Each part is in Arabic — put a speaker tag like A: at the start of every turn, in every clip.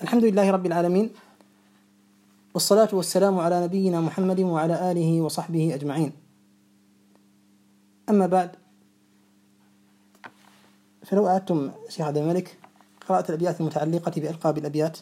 A: الحمد لله رب العالمين، والصلاة والسلام على نبينا محمد وعلى آله وصحبه أجمعين. أما بعد، فلو أعدتم شيخ عبد الملك قراءة الأبيات المتعلقة بألقاب الأبيات.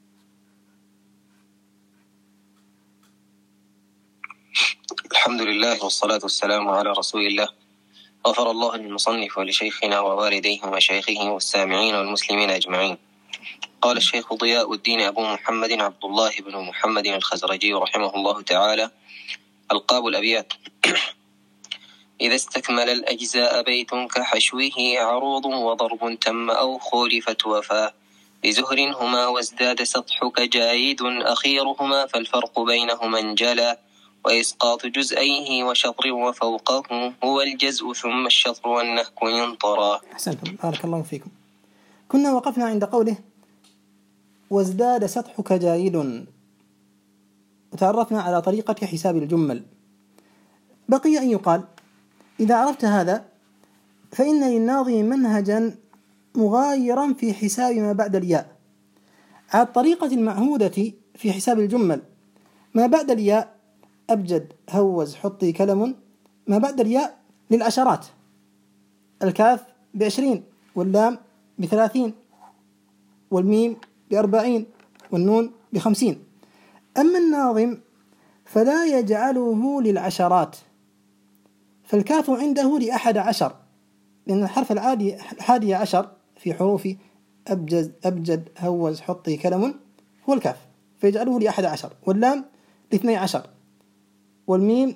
B: الحمد لله والصلاة والسلام على رسول الله. غفر الله للمصنف ولشيخنا ووالديه ومشايخه والسامعين والمسلمين أجمعين. قال الشيخ ضياء الدين أبو محمد عبد الله بن محمد الخزرجي رحمه الله تعالى: ألقاب الأبيات. إذا استكمل الأجزاء بيت كحشوه عروض وضرب تم أو خولفت وفاء بزهر هما وازداد سطحك جايد أخيرهما فالفرق بينهما انجلى وإسقاط جزئيه وشطر وفوقه هو الجزء ثم الشطر والنهك ينطرا.
A: أحسنتم، بارك الله فيكم. كنا وقفنا عند قوله وازداد سطحك جايد، وتعرفنا على طريقة حساب الجمل. بقي أن يقال إذا عرفت هذا فإن للناظم منهجا مغايرا في حساب ما بعد الياء على الطريقة المعهودة في حساب الجمل. ما بعد الياء أبجد هوز حطي كلم، ما بعد الياء للعشرات، الكاف ب20 واللام ب30 والميم ب40 والنون ب50. أما الناظم فلا يجعله للعشرات، فالكاف عنده ل11، لأن الحرف الحادي عشر في حروف أبجد هوز حطي كلم هو الكاف، فيجعله ل11، واللام ل12، والميم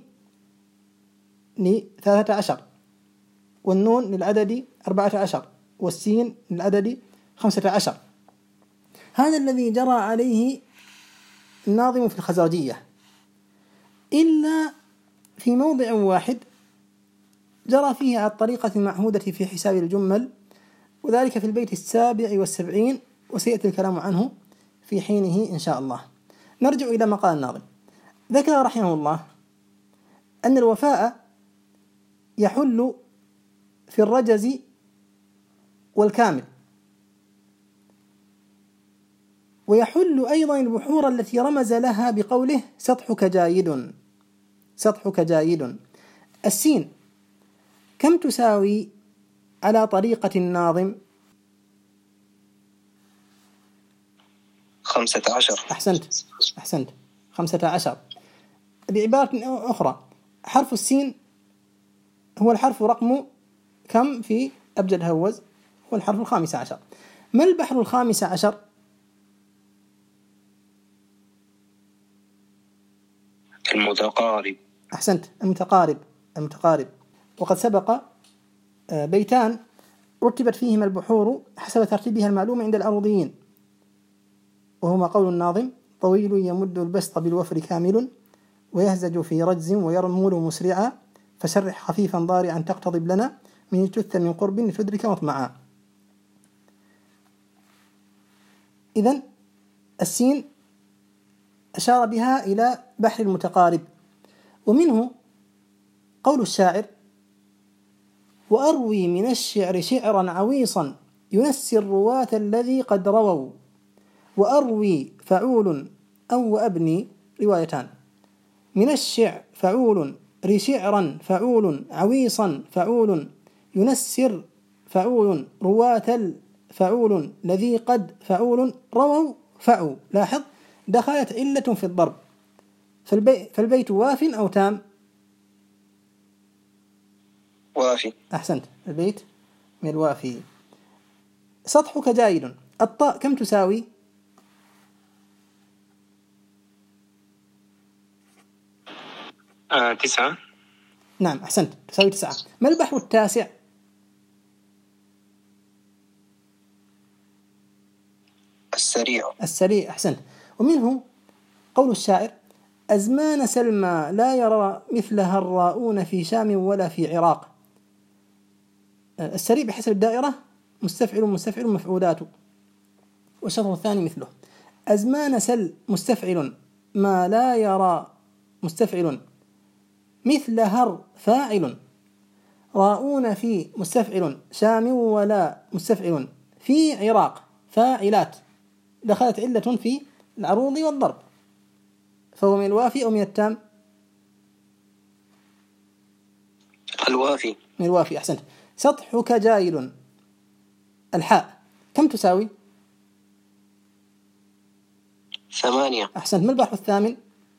A: ل13، والنون للعدد 14، والسين للعدد 15. هذا الذي جرى عليه الناظم في الخزرجية، إلا في موضع واحد جرى فيه على الطريقة المعهودة في حساب الجمل، وذلك في البيت 77، وسيأتي الكلام عنه في حينه إن شاء الله. نرجع إلى ما قال الناظم. ذكر رحمه الله أن الوفاء يحل في الرجز والكامل، ويحل أيضا البحور التي رمز لها بقوله سطحك جايد. سطحك جايد. السين كم تساوي على طريقة الناظم؟
B: 15.
A: أحسنت 15. بعبارة أخرى، حرف السين هو الحرف رقم كم في أبجد هوز؟ هو الحرف 15. ما البحر 15؟
B: المتقارب.
A: أحسنت، المتقارب. وقد سبق بيتان رتبت فيهما البحور حسب ترتيبها المعلوم عند الأرضيين، وهما قول الناظم: طويل يمد البسط بالوفر كامل ويهزج في رجز ويرمل مسرعا فسرح خفيفا ضارعا تقتضب لنا من الجث من قرب لتدرك مطمعا. إذن السين أشار بها إلى بحر المتقارب. ومنه قول الشاعر: وأروي من الشعر شعرا عويصا ينسي الرواة الذي قد رووا. وأروي فعول أو وأبني روايتان. من الشعر فعول شعرا فعول عويصا فعول ينسر فعول رواة فعول الذي قد فعول رووا فعوا. لاحظ دخلت علة في الضرب، فالبيت واف أو تام؟
B: وافي.
A: أحسنت، البيت من الوافي. سطحك جايد. الطاء كم تساوي؟
B: 9.
A: نعم أحسنت، تساوي 9. ما البحر التاسع؟ السريع. أحسنت. ومنه قول الشاعر: أزمان سلمى لا يرى مثلها الراؤون في شام ولا في عراق. السريع بحسب الدائرة مستفعل مفعولات، والشطر الثاني مثله. أزمان سل مستفعل، ما لا يرى مستفعل، مثل هر فاعل، راؤون في مستفعل، شام ولا مستفعل، في عراق فاعلات. دخلت علة في العروض والضرب، فهو من الوافي أو من التام؟
B: الوافي.
A: من الوافي. أحسنت. سطحك جايل، الحاء كم تساوي؟
B: 8.
A: أحسنت. ما البحر الثامن؟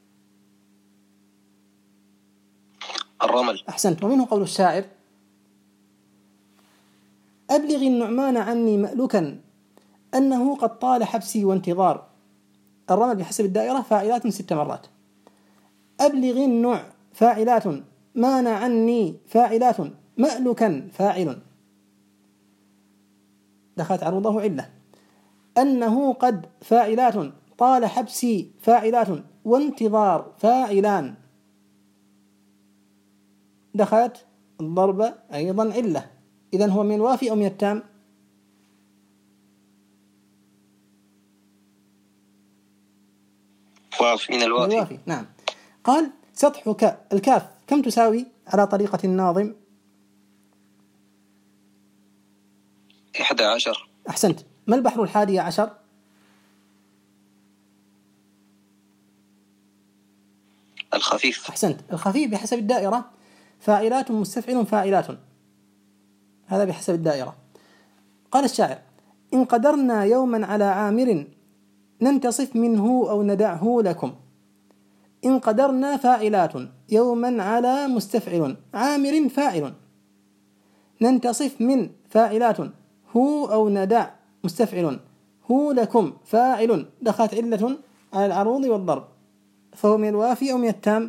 B: الرمل.
A: أحسنت. ومنه قول الشاعر: أبلغ النعمان عني مألوكا أنه قد طال حبسي وانتظار. الرمل بحسب الدائرة فاعلات 6 مرات. أبلغ النوع فاعلات، مان عني فاعلات، مألوكا فاعل، دخلت عروضه علة. أنه قد فاعلات، طال حبسي فاعلات، وانتظار فاعلان، دخلت الضربة أيضا علة. إذن هو من الوافي أو من التام؟
B: من الوافي.
A: من الوافي. نعم. قال: سطحك، الكاف كم تساوي على طريقة الناظم؟
B: 11.
A: أحسنت. ما البحر 11؟
B: الخفيف.
A: أحسنت. الخفيف بحسب الدائرة فاعلات مستفعل فاعلات، هذا بحسب الدائرة. قال الشاعر: إن قدرنا يوما على عامر ننتصف منه أو ندعه لكم. إن قدرنا فاعلات، يوما على مستفعل، عامر فاعل، ننتصف من فاعلات، هو أو ندع مستفعل، هو لكم فاعل، دخلت علة على العروض والضرب، فهو من الوافي أو من التام؟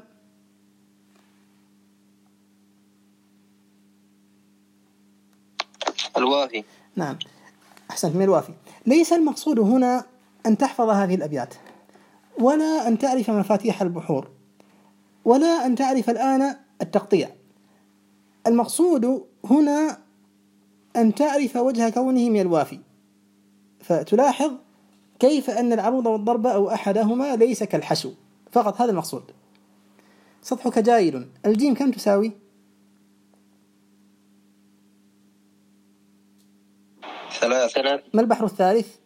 B: الوافي.
A: نعم. أحسنت. من الوافي. ليس المقصود هنا أن تحفظ هذه الأبيات، ولا أن تعرف مفاتيح البحور، ولا أن تعرف الآن التقطيع. المقصود هنا أن تعرف وجه كونه من الوافي، فتلاحظ كيف أن العروض والضرب أو أحدهما ليس كالحشو فقط، هذا المقصود. سطحك جايل، الجيم كم تساوي؟
B: 3.
A: ما البحر الثالث؟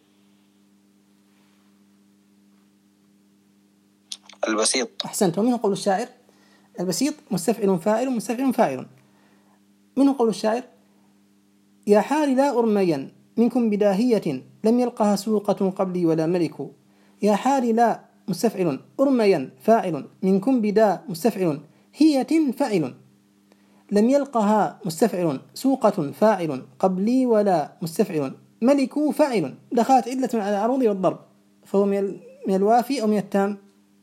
B: البسيط.
A: أحسنت. ومنه قول الشاعر: البسيط مستفعل فاعل مستفعل فاعل. منه قول الشاعر: يا حال لا أرميا منكم بداهية لم يلقها سوقة قبلي ولا ملك. يا حال لا مستفعل، أرميا فاعل، منكم بدا مستفعل، هية فاعل، لم يلقها مستفعل، سوقة فاعل، قبلي ولا مستفعل، ملك فاعل، دخلت علة على العروض والضرب، فهو من الوافي أو من التام؟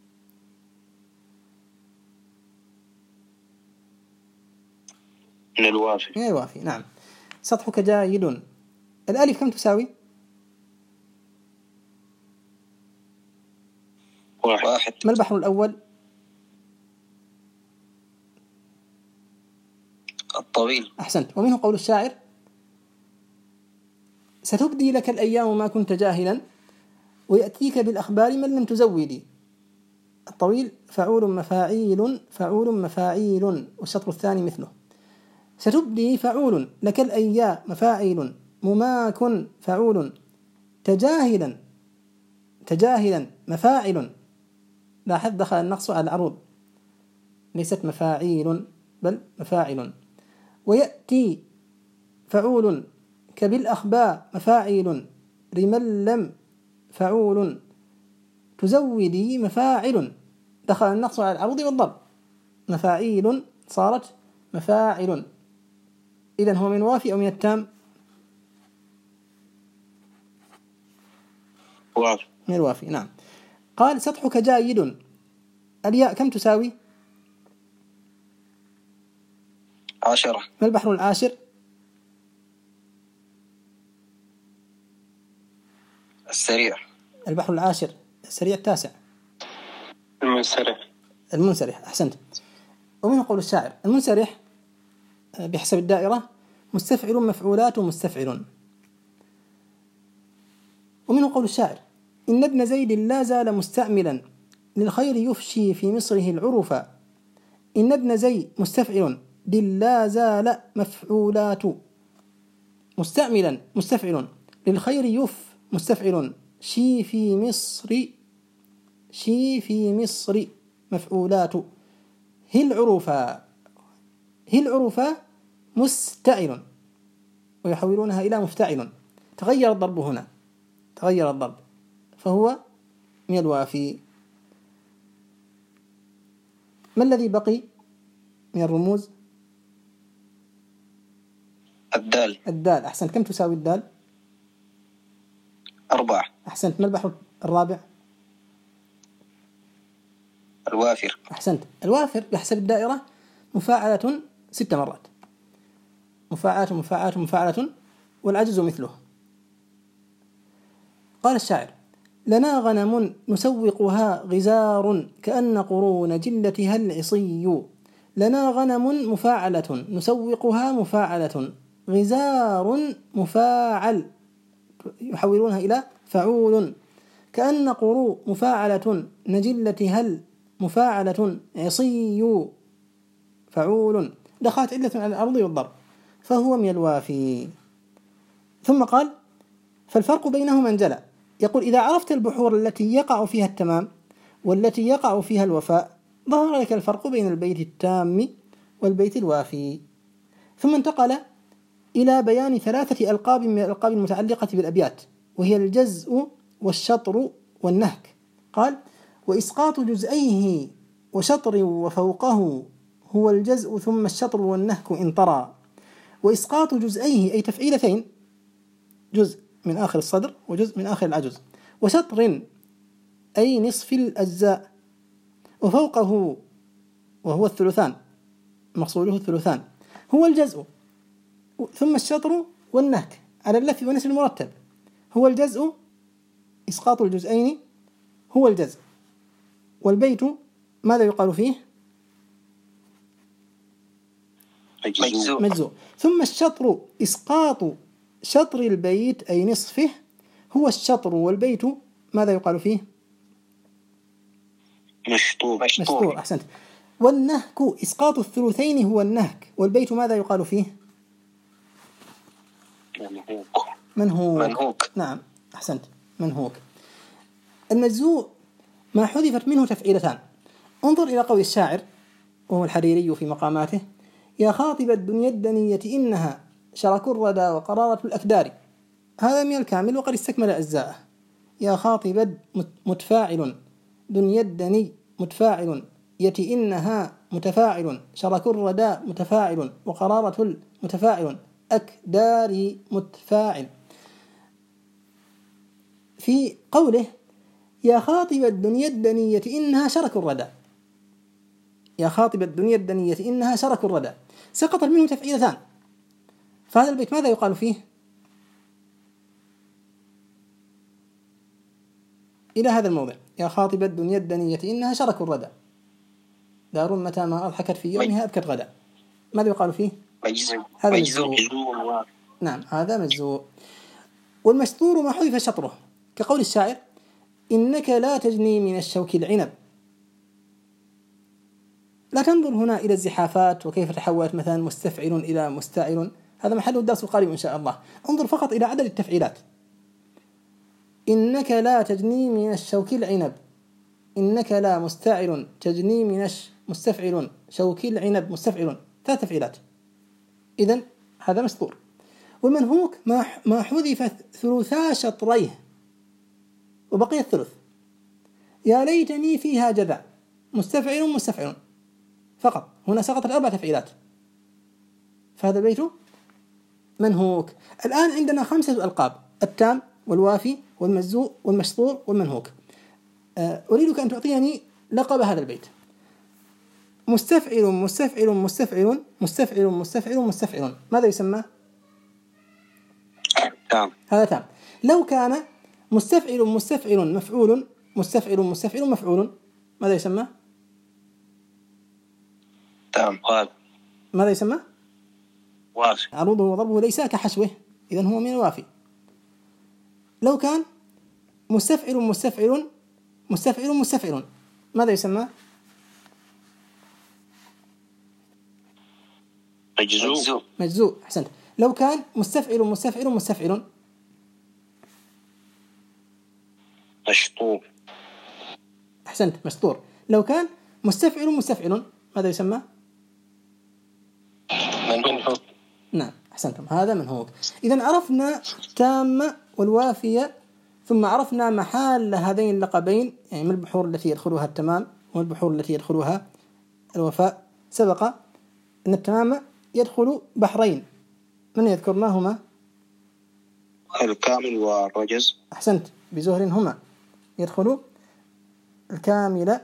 B: من الوافي.
A: من الوافي. نعم. سطحك جايد، الألف كم تساوي؟
B: 1.
A: ما البحر الأول؟
B: الطويل.
A: أحسنت. ومنه قول الشاعر: ستبدي لك الأيام ما كنت جاهلا ويأتيك بالأخبار من لم تزودي. الطويل فعول مفاعيل فعول مفاعيل، والشطر الثاني مثله. ستبدي فعول، لك الأيام مفاعيل، مماك فعول، تجاهلا تجاهلا مفاعل، لاحظ دخل النقص على العروض، ليست مفاعيل بل مفاعل. ويأتي فعول، كبالأخباء مفاعيل، رمل لم فعول، تزودي مفاعل، دخل النقص على العروض والضرب، مفاعيل صارت مفاعل. إذن هو من وافي أو من التام؟
B: وافي.
A: من الوافي. نعم. قال: سطحك جايد، الياء كم تساوي؟
B: 10.
A: ما البحر العاشر؟
B: السريع.
A: البحر العاشر السريع 9.
B: المنسرح.
A: المنسرح. أحسنت. ومنه قول الشاعر: المنسرح بحسب الدائرة مستفعل مفعولات مستفعل. ومنه قول الشاعر: إن ابن زيد لا زال مستعملا للخير يفشي في مصره العرفا. إن ابن زيد مستفعل، لا زال مفعولات، مستعملا مستفعل، للخير يف مستفعل، شي في مصر، شي في مصر مفعولات. هل عروفا، هل عروفا مستعل، ويحولونها إلى مفتعل. تغير الضرب هنا، تغير الضرب، فهو من الوافي. ما الذي بقي من الرموز؟
B: الدال.
A: الدال. أحسنت. كم تساوي الدال؟
B: 4.
A: أحسنت. ما البحر الرابع؟
B: الوافر.
A: أحسنت. الوافر بحسب الدائرة مفاعلة 6 مرات، مفاعلة مفاعلة مفاعلة، والعجز مثله. قال الشاعر: لنا غنم نسوقها غزار كأن قرون جلتها العصي. لنا غنم مفاعلة نسوقها مفاعلة، غزار مفاعل يحولونها إلى فعول، كأن قرو مفاعلة نجلتها المفاعلة عصي فعول. دخلت علة على الأرض والضرب، فهو من الوافي. ثم قال: فالفرق بينهما انجلى. يقول: إذا عرفت البحور التي يقع فيها التمام والتي يقع فيها الوفاء ظهر لك الفرق بين البيت التام والبيت الوافي. ثم انتقل إلى بيان 3 ألقاب من الألقاب المتعلقة بالأبيات، وهي الجزء والشطر والنهك. قال: وإسقاط جزئيه وشطر وفوقه هو الجزء ثم الشطر والنهك إن طرى. وإسقاط جزئيه أي تفعيلتين، جزء من آخر الصدر وجزء من آخر العجز، وشطر أي نصف الأجزاء، وفوقه وهو الثلثان، مقصوده الثلثان، هو الجزء، ثم الشطر والنهك على اللف ونسب المرتب. هو الجزء، إسقاط الجزئين هو الجزء. والبيت ماذا يقال فيه؟ مجزوء. ثم الشطر، إسقاط شطر البيت أي نصفه هو الشطر. والبيت ماذا يقال فيه؟ مشطور. أحسنت. والنهك، إسقاط الثلثين هو النهك. والبيت ماذا يقال فيه؟ منهوك. نعم أحسنت، منهوك. المجزوء ما حذفت منه تفعيلتان. انظر إلى قول الشاعر وهو الحريري في مقاماته: يا خاطب الدنيا الدنية إنها شرك الردى وقرارة الأكدار. هذا من الكامل وقد استكمل أجزاءه. يا خاطب متفاعل، دنيا الدني متفاعل، يتي إنها متفاعل، شرك الردى متفاعل، وقرارة المتفاعل، أكدار متفاعل. في قوله يا خاطب الدنيا الدنية إنها شرك الردى، يا خاطب الدنيا الدنية إنها شرك الردى، سقطت منه تفعيلتان. فهذا البيت ماذا يقال فيه؟ إلى هذا الموضع: يا خاطب الدنيا الدنية إنها شرك الردى، دار متى ما أضحكت في يومها أبكت غدا. ماذا يقال فيه؟ هذا مجزوء. نعم هذا مجزوء. والمشطور ما حذف شطره، كقول الشاعر: إنك لا تجني من الشوك العنب. لا تنظر هنا إلى الزحافات وكيف تحولت مثلا مستفعل إلى مستعل، هذا محله الدرس القادم إن شاء الله. انظر فقط إلى عدد التفعيلات. إنك لا تجني من الشوك العنب، إنك لا مستعل تجني من مستفعل شوك العنب مستفعل، 3 تفعيلات. إذن هذا مسطور. والمنهوك ما حذف ثلثا شطريه وبقي الثلث. يا ليتني فيها جذع، مستفعل مستفعل فقط، هنا سقطت 4 تفعيلات، فهذا البيت منهوك. الآن عندنا 5 ألقاب: التام والوافي والمجزوء والمشطور والمنهوك. أريدك أن تعطيني لقب هذا البيت. مستفعل مستفعل مستفعل مستفعل مستفعل مستفعل، ماذا يسمى؟
B: تام.
A: هذا تام. لو كان مستفعل مستفعل مفعول مستفعل مستفعل مفعول، ماذا يسمى؟
B: تام.
A: ماذا يسمى؟
B: وافي.
A: عروضه وضربه ليس كحشوه، إذن هو من الوافي. لو كان مستفعل مستفعل مستفعل مستفعل، ماذا يسمى؟ مجزوء. أحسنت. لو كان مستفعل مستفعل مستفعل،
B: مشطوب.
A: أحسنت، مستور. لو كان مستفعل ماذا يسمى؟
B: منهوك.
A: نعم، أحسنتم، هذا منهوك. إذن عرفنا تامة والوافية، ثم عرفنا محال هذين اللقبين، يعني ما البحور التي يدخلها التمام وما البحور التي يدخلها الوفاء. سبق أن التمام يدخل بحرين، من يذكرناهما؟
B: الكامل والرجز.
A: أحسنت، بزهر هما. يدخل الكامل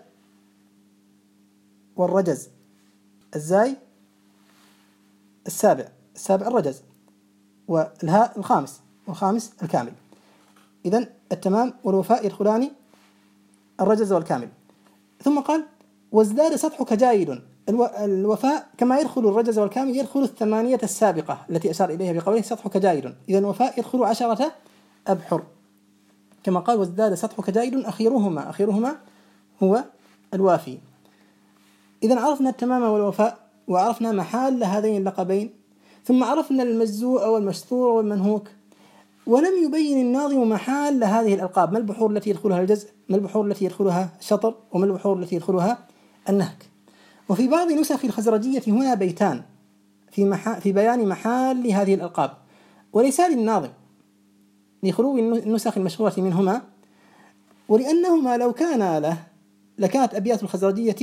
A: والرجز. الزاي السابع الرجز، والهاء والخامس الكامل. إذن التمام والوفاء يدخلان الرجز والكامل. ثم قال وازداد سطحك جايد. الوفاء كما يدخل الرجز والكامل يدخل 8 السابقة التي أشار إليها بقوله سطحك جايد. إذن الوفاء يدخل 10 أبحر، كما قال وازداد سطحك جايد أخيرهما هو الوافي. إذن عرفنا التمام والوفاء، وعرفنا محال هذين اللقبين، ثم عرفنا المجزوء والمستور والمنهوك. ولم يبين الناظم محال هذه الألقاب، ما البحور التي يدخلها الجزء، ما البحور التي يدخلها الشطر، وما البحور التي يدخلها النهك. وفي بعض نسخ الخزرجية هنا بيتان في بيان محال هذه الألقاب، وليس للناظم لخلو النسخ المشهورة منهما، ولأنهما لو كان له لكانت أبيات الخزرجية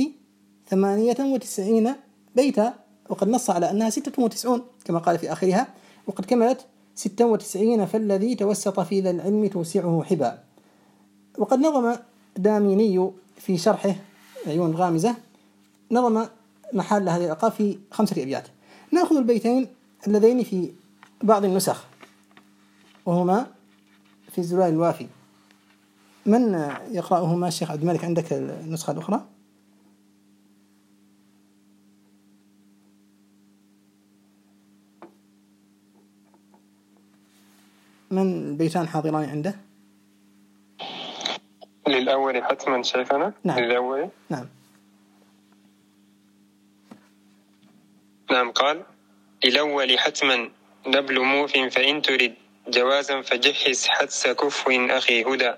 A: 98 بيتا، وقد نص على أنها 96 كما قال في آخرها، وقد كملت 96 فالذي توسط في ذا العلم توسعه حبا. وقد نظم داميني في شرحه عيون الغامزة، نظم محل هذه الألقاب في 5 أبيات. نأخذ البيتين اللذين في بعض النسخ، وهما في الزلال الوافي. من يقرأهما؟ الشيخ عبد الملك، عندك النسخة الأخرى؟ من البيتان حاضران عنده؟
C: للأول حتما شيخنا.
A: نعم.
C: للأول.
A: نعم.
C: قال للأول حتما نبل موف فإن ترد جوازا فجهز حدس كف أخي هدى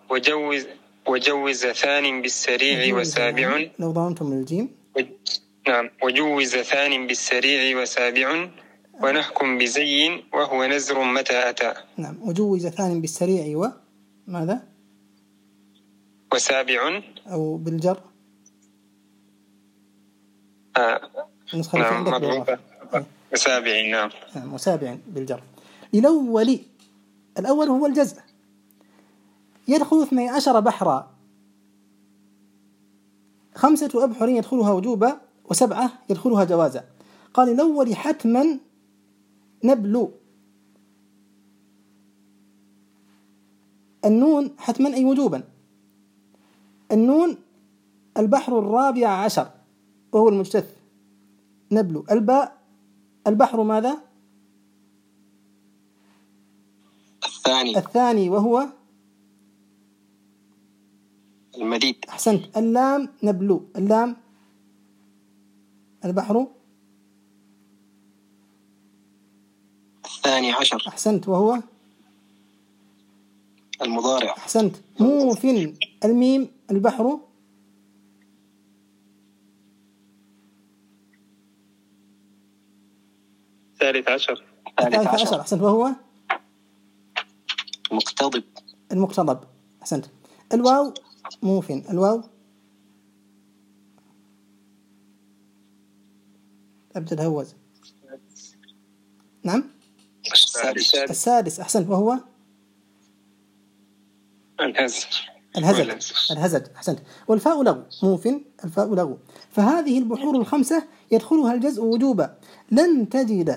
C: وجوز ثان بالسريع وسابع.
A: لو ضمنتم الجيم.
C: نعم. وجوز ثان بالسريع وسابع ونحكم بزي وهو نزر متى أتى.
A: نعم. وجوز ثان بالسريع وماذا؟
C: وسابع
A: أو بالجر.
C: نعم مضبوطة. وسابع. نعم.
A: وسابع بالجر. للأول، الأول هو الجزء، يدخل 12 بحرا، 5 أبحر يدخلها وجوبا و7 يدخلها جوازا. قال الأول حتما نبل، النون حتما أي وجوبا، النون البحر 14 وهو المجتث، نبل. الباء البحر ماذا؟ الثاني وهو
B: المديد.
A: أحسنت. اللام نبلو، اللام البحر
B: 12.
A: أحسنت. وهو
B: المضارع.
A: أحسنت. موف، الميم البحر
C: 13.
A: أحسنت. وهو
B: المقتضب.
A: أحسنت. الواو موف، الواو أبدل هوز. نعم. السادس. أحسنت. وهو الهزج. أحسنت. والفاء لغو، موف الفاء لغو. فهذه البحور 5 يدخلها الجزء وجوبا، لن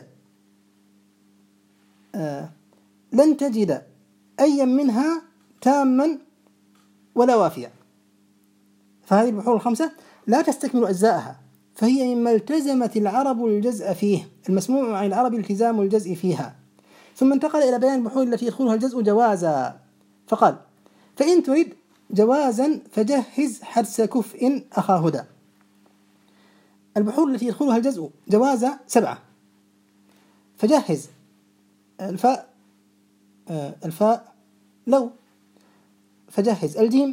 A: تجد أي منها تاما ولا وافيا. فهذه البحور 5 لا تستكمل أجزاءها، فهي مما التزمت العرب الجزء فيه، المسموع عن العرب التزام الجزء فيها. ثم انتقل إلى بيان البحور التي يدخلها الجزء جوازا، فقال فإن تريد جوازا فجهز حدس كفء أخا هدى. البحور التي يدخلها الجزء جوازا 7، فجهز الفاء لو، فجهز. الجيم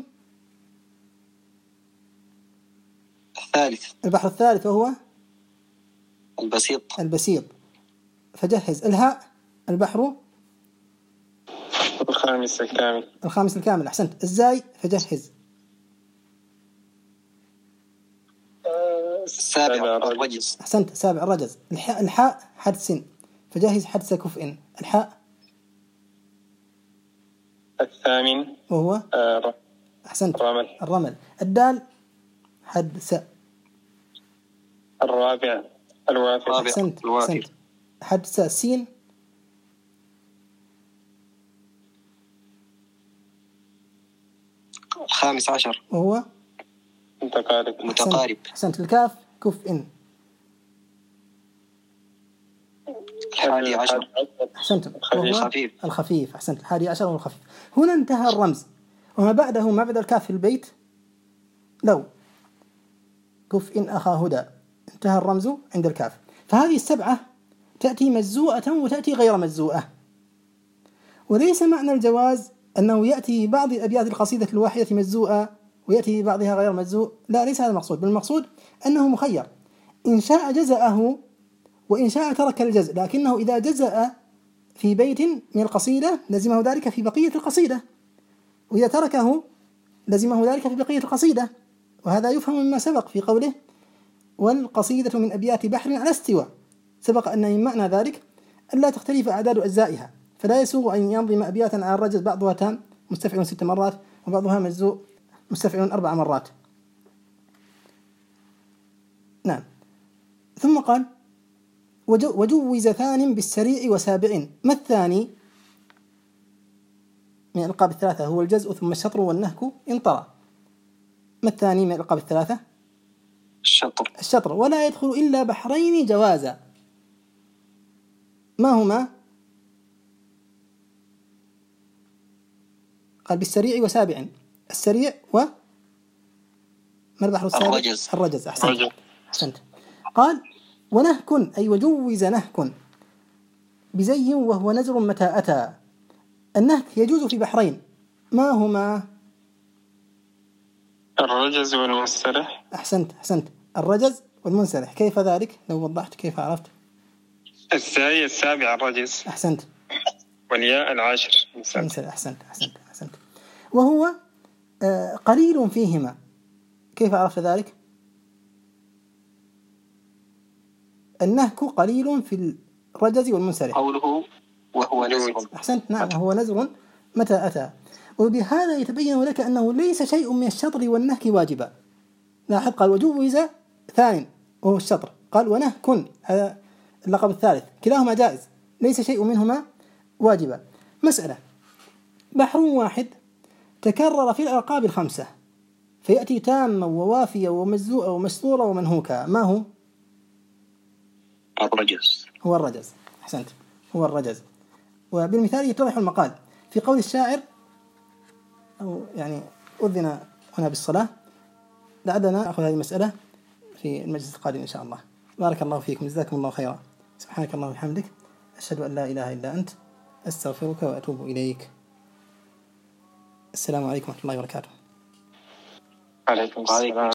B: الثالث.
A: البحر الثالث وهو
B: البسيط.
A: فجهز. الهاء البحر الخامس الكامل. أحسنت. الزاي فجهز.
B: السابع الرجز.
A: أحسنت. السابع الرجز. الحاء حدس فجهز حدس كفء. الحاء
C: الثامن
A: وهو أحسنت الرمل. الدال حدس.
C: الرابع الوافر.
A: أحسنت حدس. السين
B: الخامس عشر
A: وهو
B: متقارب.
A: أحسنت. الكاف كفء.
B: الحادي عشر.
A: أحسنت. الخفيف. أحسنت. الحادي عشر والخفيف. هنا انتهى الرمز، وما بعده ما بعد الكاف في البيت لو كفء أخا هدى، انتهى الرمز عند الكاف. فهذه السبعة تأتي مجزوءة وتأتي غير مجزوءة. وليس معنى الجواز أنه يأتي بعض أبيات القصيدة الواحدة مجزوءة ويأتي بعضها غير مجزوء، لا، ليس هذا المقصود، بل المقصود أنه مخير، إن شاء جزأه وإن شاء ترك الجزء، لكنه إذا جزأ في بيت من القصيدة لزمه ذلك في بقية القصيدة، وإذا تركه لزمه ذلك في بقية القصيدة. وهذا يفهم مما سبق في قوله والقصيدة من أبيات بحر على استواء. سبق أن من معنى ذلك ألا تختلف أعداد أجزائها، فلا يسوغ أن ينظم أبياتا على الرجز بعضها تام مستفعل 6 مرات وبعضها مجزوء مستفعل 4 مرات. نعم. ثم قال وجوز ثان بالسريع وسابع. ما الثاني من الألقاب الثلاثة؟ هو الجزء ثم الشطر والنهك إن طرى. ما الثاني من الألقاب الثلاثة؟ الشطر. ولا يدخل إلا بحرين جوازا. ما هما؟ قال بالسريع وسابع. السريع ما البحر السابع؟ الرجز. أحسنت. قال ونهك أي وجوز نهك بزي وهو نزر متى أتى. النهك يجوز في بحرين، ما هما؟
C: الرجز والمنسرح.
A: أحسنت. الرجز والمنسرح. كيف ذلك؟ لو وضحت كيف عرفت؟
C: الزاي السابع الرجز.
A: أحسنت.
C: والياء العاشر
A: منسرح. أحسنت. وهو قليل فيهما. كيف عرفت ذلك؟ النهك قليل في الرجز والمنسرح.
B: قوله وهو نزر.
A: أحسنت. نعم، وهو نزر متى أتى. وبهذا يتبين لك أنه ليس شيء من الشطر والنهك واجبا. لاحظ قال وجوز ثانٍ وهو الشطر، قال ونهك هذا اللقب الثالث، كلاهما جائز، ليس شيء منهما واجبا. مسألة: بحر واحد تكرر في الألقاب الخمسة فيأتي تاما ووافيا ومجزوءا ومسطورا ومنهوكا، ما هو؟ هو الرجز. أحسنت، هو الرجز. وبالمثال يتضح المقال في قول الشاعر، أو يعني أذن هنا بالصلاة، لعلنا نأخذ هذه المسألة في المجلس القادم إن شاء الله. بارك الله فيكم، جزاكم الله خيرا. سبحانك اللهم وبحمدك، أشهد أن لا إله إلا أنت، أستغفرك وأتوب إليك. السلام عليكم ورحمة الله وبركاته.
C: عليكم السلام.